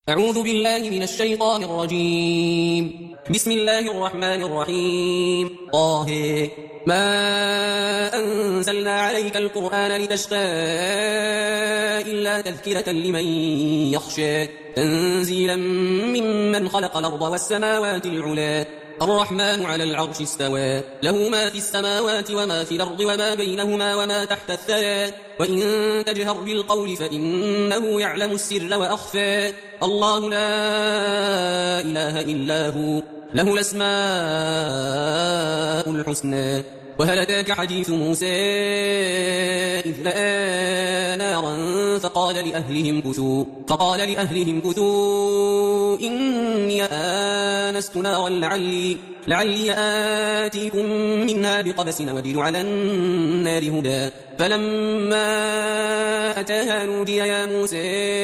أعوذ بالله من الشيطان الرجيم. بسم الله الرحمن الرحيم. طه ما أنزلنا عليك القرآن لتشقى إلا تذكرة لمن يخشى تنزيلا ممن خلق الأرض والسماوات العلا الرحمن على العرش استوى له ما في السماوات وما في الأرض وما بينهما وما تحت الثرى وإن تجهر بالقول فإنه يعلم السر وأخفى الله لا إله إلا هو له الأسماء الحسنى وهل أتاك حديث موسى إذ رأى نارا فقال لأهلهم كثوا إني آنست نارا لعلي آتيكم منها بقبس وجد على النار هدى فلما أتاها نودي يا موسى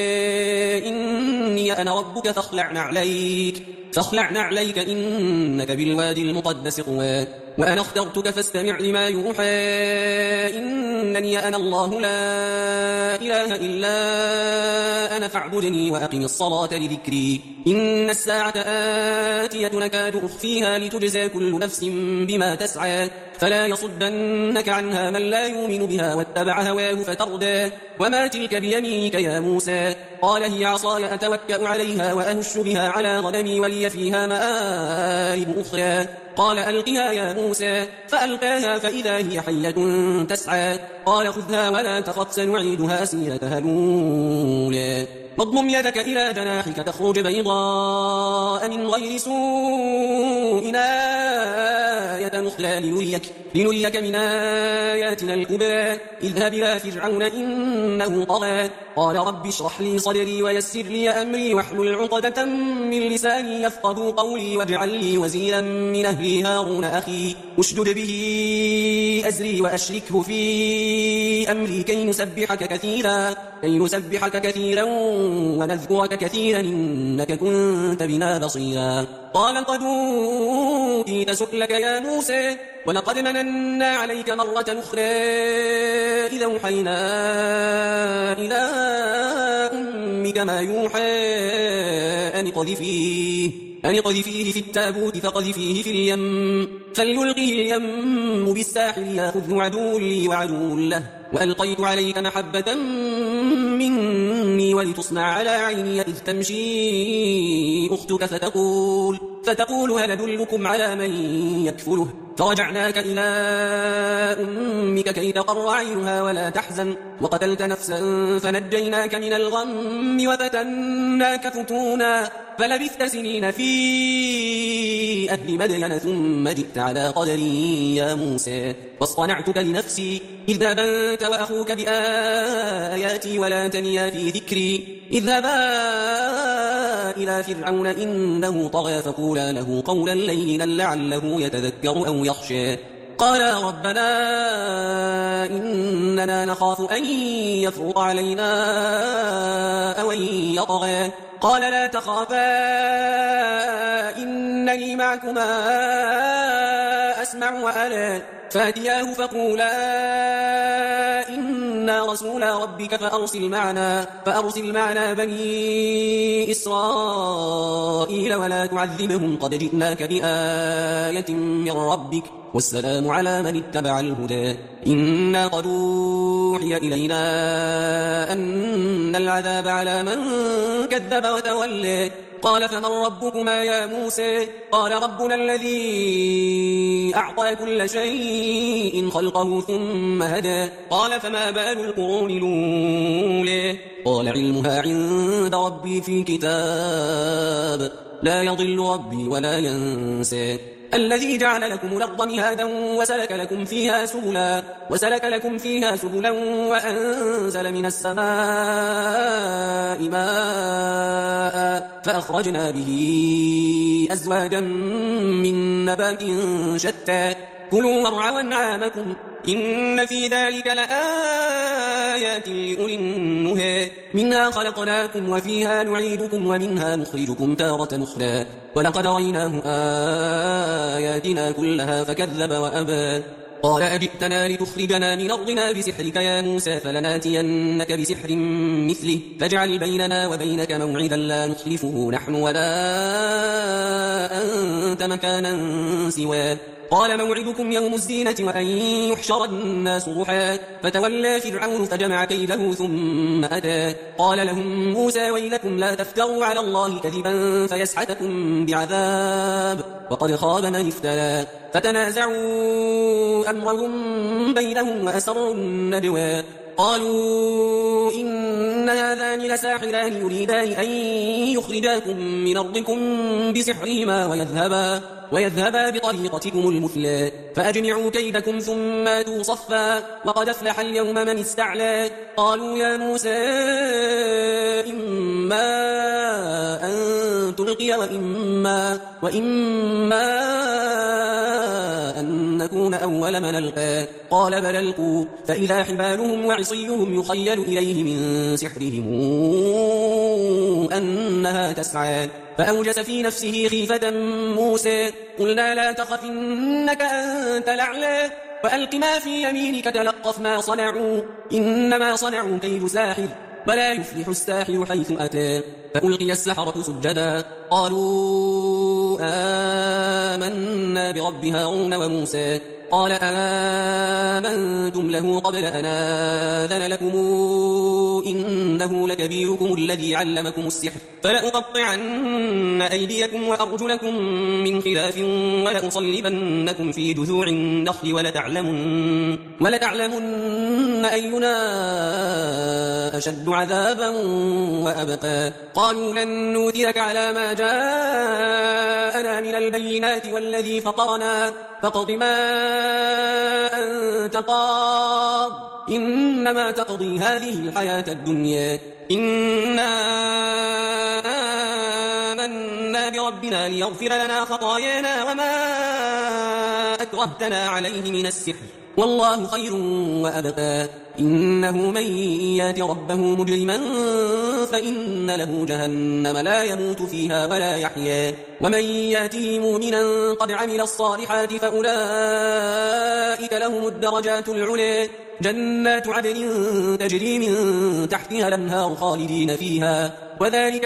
إني أنا ربك فاخلع نعليك إنك بالوادي المقدس طوى وأنا اخترتك فاستمع لما يوحى إنني أنا الله لا إله إلا أنا فاعبدني وأقم الصلاة لذكري إن الساعة آتية نكاد أخفيها لتجزى كل نفس بما تسعى فلا يصدنك عنها من لا يؤمن بها واتبع هواه فتردى وما تلك بيمينك يا موسى قال هي عصاي أتوكأ عليها وأهش بها على غنمي ولي فيها مآرب أخرى قال ألقها يا موسى فألقاها فإذا هي حية تسعى قال خذها ولا تخف سنعيدها سيرتها الأولى واضمم يدك إلى جناحك تخرج بيضاء من غير سوء آية أخرى لنريك من آياتنا الكبرى اذهب إلى فرعون إنه طغى قال رب اشرح لي صدري ويسر لي أمري واحلل عقدة من لساني يفقهوا قولي واجعل لي وزيرا من أهلي هارون أخي اشدد به أزري وأشركه في أمري كي نسبحك كثيرا ونذكرك كثيرا إنك كنت بنا بصيرا قال قد أوتيت سؤلك يا موسى ولقد مننا عليك مرة أخرى إذا أوحينا إلى أمك ما يوحى أن اقذفيه في التابوت فقذفيه في اليم فليلقه اليم بالساحل ياخذه عدو لي وعدو له وألقيت عليك محبة مني ولتصنع على عيني إذ تمشي أختك فتقول هل أدلكم على من يكفله فرجعناك إلى أمك كي تقر عينها ولا تحزن وقتلت نفسا فنجيناك من الغم وفتناك فتونا فلبثت سنين في أهل مدين ثم جئت على قدري يا موسى واصطنعتك لنفسي اذهب أنت وأخوك بآياتي ولا تنيا في ذكري اذهبا إلى فرعون إنه طغى فقولا له قولا لينا لعله يتذكر أو يخشى قالا ربنا إننا نخاف أن يفرط علينا أو أن يطغى قال لا تخافا إنني معكما أسمع وأرى فاتياه فقولا إنا رسولا ربك فأرسل معنا بني إسرائيل ولا تعذبهم قد جئناك بآية من ربك والسلام على من اتبع الهدى إنا قد أوحي إلينا أن العذاب على من كذب وتولى قال فمن ربكما يا موسى قال ربنا الذي أعطى كل شيء خلقه ثم هدى قال فما بال القرون الأولى قال علمها عند ربي في كتاب لا يضل ربي ولا ينسى الذي جعل لكم الأرض مهادا وسلك لكم فيها سبلا وأنزل من السماء ماء فأخرجنا به أزواجا من نبات شتى كلوا وارعوا أنعامكم إن في ذلك لآيات لأولي النهى منها خلقناكم وفيها نعيدكم ومنها نخرجكم تارة أخرى ولقد رأيناه آياتنا كلها فكذب وأبى قال أجئتنا لتخرجنا من أرضنا بسحرك يا موسى فلناتينك بسحر مثله فاجعل بيننا وبينك موعدا لا نخلفه نحن ولا أنت مكانا سواه قال موعدكم يوم الزينة وأن يحشر الناس ضحى فتولى فرعون فجمع كيده ثم أتى قال لهم موسى ويلكم لا تفتروا على الله كذبا فيسحتكم بعذاب وقد خاب من افترى فتنازعوا أمرهم بينهم وأسروا النجوى قالوا إن هذان لساحران يريدان أن يخرجاكم من أرضكم بسحرهما ويذهبا بطريقتكم المثلى فأجمعوا كيدكم ثم آتوا صفا وقد أفلح اليوم من استعلى قالوا يا موسى إما أن تلقي وإما أن نكون أول من ألقى قال بل ألقوا فإذا حبالهم وعصيهم يخيل إليه من سحرهم أنها تسعى فأوجس في نفسه خيفة موسى قلنا لا تخف إنك أنت الأعلى وألق ما في يمينك تلقف ما صنعوا إنما صنعوا كيد ساحر ولا يفلح الساحر حيث أتى فألقي السحرة سجدا قالوا آمنا برب هارون وموسى قال آمنتم له قبل أن آذن لكم إنه لكبيركم الذي علمكم السحر فلأقطعن أيديكم وأرجلكم من خلاف ولأصلبنكم في جذوع النخل ولتعلمن أينا أشد عذابا وأبقى قالوا لن نؤثرك على ما جاءنا من البينات والذي فطرنا فاقض ما أنت قاض إنما تقضي هذه الحياة الدنيا إنا آمنا بربنا ليغفر لنا خطايانا وما أكرهتنا عليه من السحر والله خير وأبقى إنه من يات ربه مجرما فإن له جهنم لا يموت فيها ولا يحيا ومن ياته مؤمنا قد عمل الصالحات فأولئك لهم الدرجات العلى جنات عدن تجري من تحتها الأنهار خالدين فيها وذلك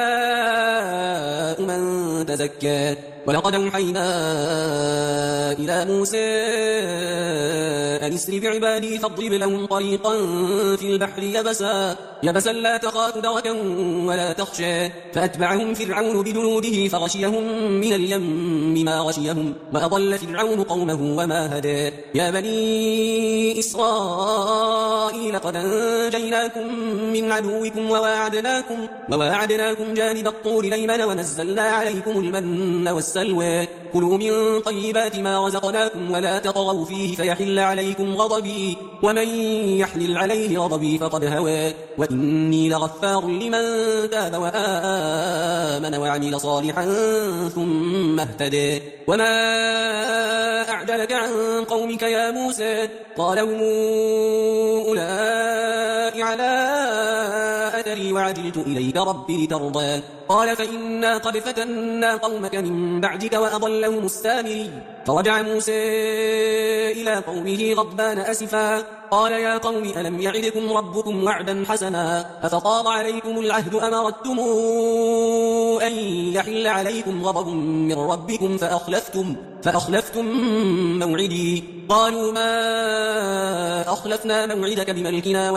جزاء من تزكى ولقد أوحينا إلى موسى أن اسر بعبادي فاضرب لهم طريقا في البحر يبسا لا تخاف دركا ولا تخشى فأتبعهم فرعون بجنوده فغشيهم من اليم ما غشيهم وأضل فرعون قومه وما هدى يا بني إسرائيل قد أنجيناكم من عدوكم وواعدناكم جانب الطور الأيمن ونزلنا عليكم المن والسلوى كلوا من طيبات ما رزقناكم ولا تطغوا فيه فيحل عليكم غضبي ومن يحلل عليه غضبي فقد هوى وإني لغفار لمن تاب وآمن وعمل صالحا ثم اهتدى وما أعجلك عن قومك يا موسى قال هم أولئك على أثري وعجلت إليك ربي لترضى قال فإنا قد فتنا قومك من بعدك وأضلهم السامري فرجع موسى إلى قومه غضبان أسفا قال يا قوم ألم يعدكم ربكم وعدا حسنا أفطال عليكم العهد أمرتم أن يحل عليكم غضب من ربكم فأخلفتم موعدي قالوا ما أخلفنا موعدك بملكنا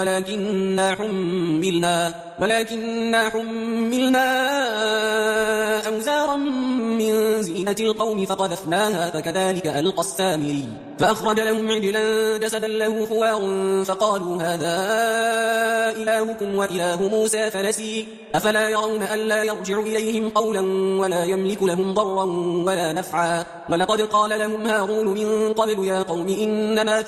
ولكننا حملنا أوزارا من زينة القوم فقذفناها فكذلك ألقى السامري فأخرج لهم عجلا جسدا له خوار فقالوا هذا إلهكم وإله موسى فنسي أفلا يرون ألا يرجع إليهم قولا ولا يملك لهم ضرا ولا نفعا ولقد قال لهم هارون من قبل يا قوم إنما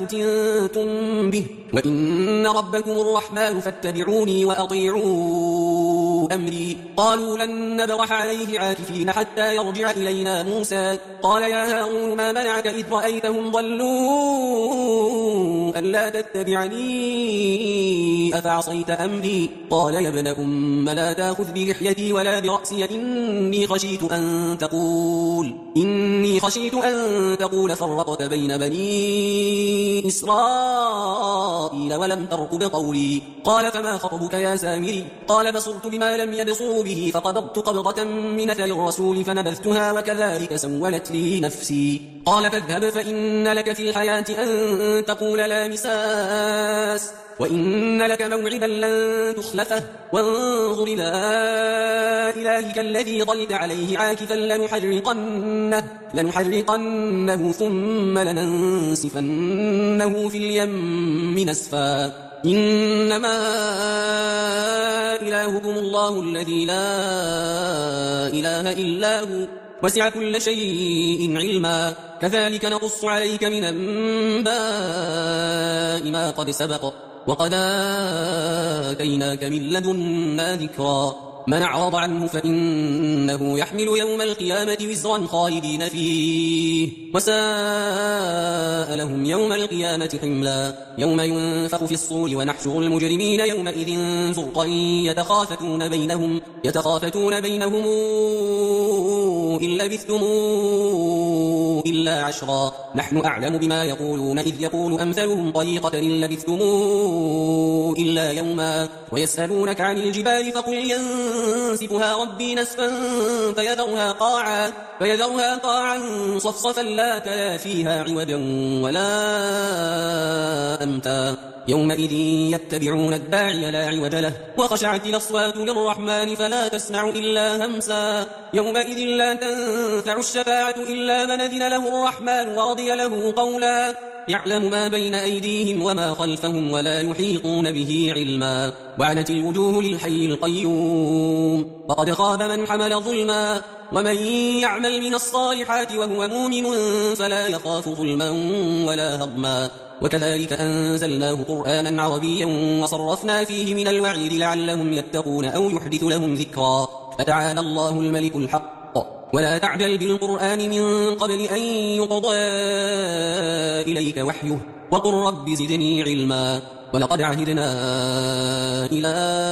فتنتم به وإن ربكم الرحمن فاتبعوني وأطيعوا أمري. قالوا لن نبرح عليه عاكفين حتى يرجع إلينا موسى. قال يا هارون ما منعك إذ رأيتهم ضلوا ألا تتبعني أفعصيت أمري. قال يا ابن أم لا تأخذ بلحيتي ولا برأسي إني خشيت أن تقول فرقت بين بني إسرائيل ولم ترقب قولي. قال فما خطبك يا سامري. قال بصرت بما لم يبصروا به فقبضت قبضة من أثر الرسول فنبذتها وكذلك سولت لي نفسي. قال فاذهب فإن لك في الحياة أن تقول لا مساس وإن لك موعدا لن تخلفه وانظر إلى إلهك الذي ظلت عليه عاكفا لنحرقنه ثم لننسفنه في اليم نسفا. إنما إلهكم الله الذي لا إله إلا هو وسع كل شيء علما. كذلك نقص عليك من أنباء ما قد سبق وقد آتيناك من لدنا ذكرا. من أعرض عنه فإنه يحمل يوم القيامة وزرا خالدين فيه وساء لهم يوم القيامة حملا. يوم ينفخ في الصور ونحشر المجرمين يومئذ زرقا يتخافتون بينهم إن لبثتم إلا عشرا نحن أعلم بما يقولون إذ يقول أمثلهم طريقة إن لبثتم إلا يوما ويسألونك عن الجبال فقل ينسفها ربي نسفا فيذرها قاعا صفصفا لا ترى فيها عوجا ولا أمتا. يومئذ يتبعون الداعي لا عوج له وخشعت الأصوات للرحمن فلا تسمع إلا همسا. يومئذ لا تنفع الشفاعة إلا من أذن له الرحمن ورضي له قولا. يعلم ما بين أيديهم وما خلفهم ولا يحيطون به علما. وعنت الوجوه للحي القيوم وقد خاب من حمل ظلما. ومن يعمل من الصالحات وهو مؤمن فلا يخاف ظلما ولا هضما. وكذلك أنزلناه قرآنا عربيا وصرفنا فيه من الوعيد لعلهم يتقون أو يحدث لهم ذكرا. فتعالى الله الملك الحق ولا تعجل بالقرآن من قبل أن يقضى إليك وحيه وقل رب زدني علما. ولقد عهدنا إلى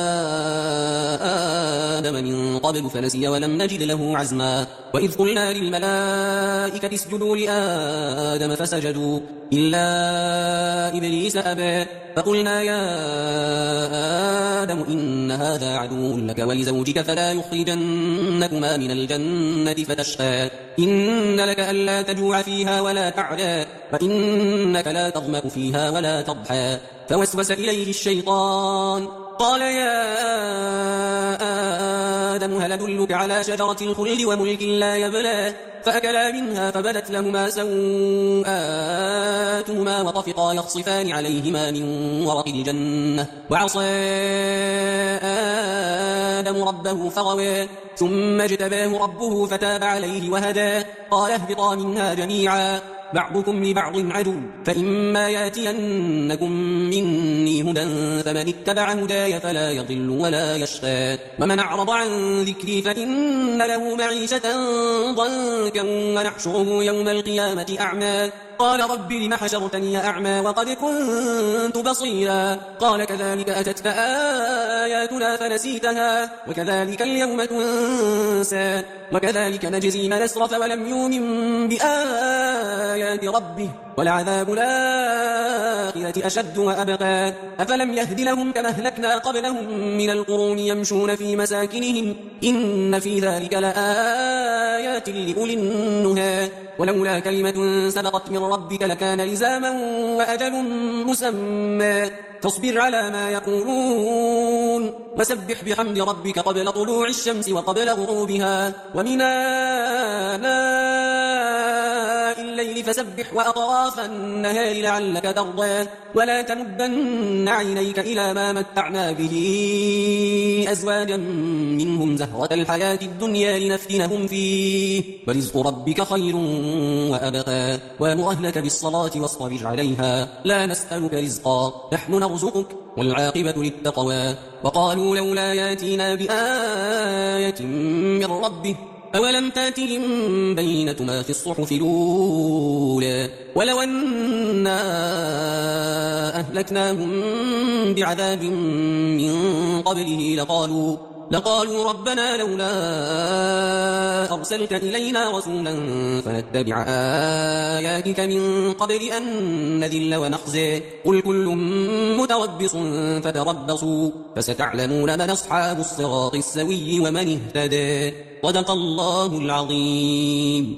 آدم من قبل فنسي ولم نجد له عزما. وإذ قلنا للملائكة اسجدوا لآدم فسجدوا إلا إبليس أبى فقلنا يا آدم إن هذا عدو لك ولزوجك فلا يخرجنكما من الجنة فتشقى. إن لك ألا تجوع فيها ولا تعرى وإنك لا تظمأ فيها ولا تضحى. فوسوس إليه الشيطان قال يا آدم هل أدلك على شجرة الخلد وملك لا يبلى. فأكلا منها فبدت لهما سوءاتهما وطفقا يخصفان عليهما من ورق الجنة. وعصى آدم ربه فغوى ثم اجتباه ربه فتاب عليه وهدى. قال اهبطا منها جميعا بعضكم لبعض عدو فإما ياتينكم مني هدى فمن اتبع هداي فلا يضل ولا يشقى. ومن أعرض عن ذكري فإن له معيشة ضنكا ونحشره يوم القيامة أعمى. قال رب لم حشرتني أعمى وقد كنت بصيرا. قال كذلك أتتك آياتنا فنسيتها وكذلك اليوم تنسى. وكذلك نجزي من أسرف ولم يؤمن بآيات ربه ولعذاب الآخرة أشد وأبقى. أفلم يهد لهم كما أهلكنا قبلهم من القرون يمشون في مساكنهم إن في ذلك لآيات لأولي النهى. ولولا كلمة سبقت من ربك لكان لزاما وأجل مسمى. فاصبر على ما يقولون وسبح بحمد ربك قبل طلوع الشمس وقبل غروبها ومن آناء الليل فسبح وأطراف النهار لعلك ترضى ولا تمدن عينيك إلى ما متعنا به أزواجا منهم زهرة الحياة الدنيا لنفتنهم فيه ورزق ربك خير وأبقى وأمر أهلك بالصلاة واصطبر عليها لا نسألك رزقا نحن نرزقك والعاقبة للتقوى وقالوا لولا ياتينا بآية من ربه أولم تاتهم بينة ما في الصحف الأولى ولو أنا أهلكناهم بعذاب من قبله لقالوا ربنا لولا أرسلت إلينا رسولا فنتبع آياتك من قبل أن نذل ونخزي قل كل متربص فتربصوا فستعلمون من أصحاب الصراط السوي ومن اهتدى صدق الله العظيم.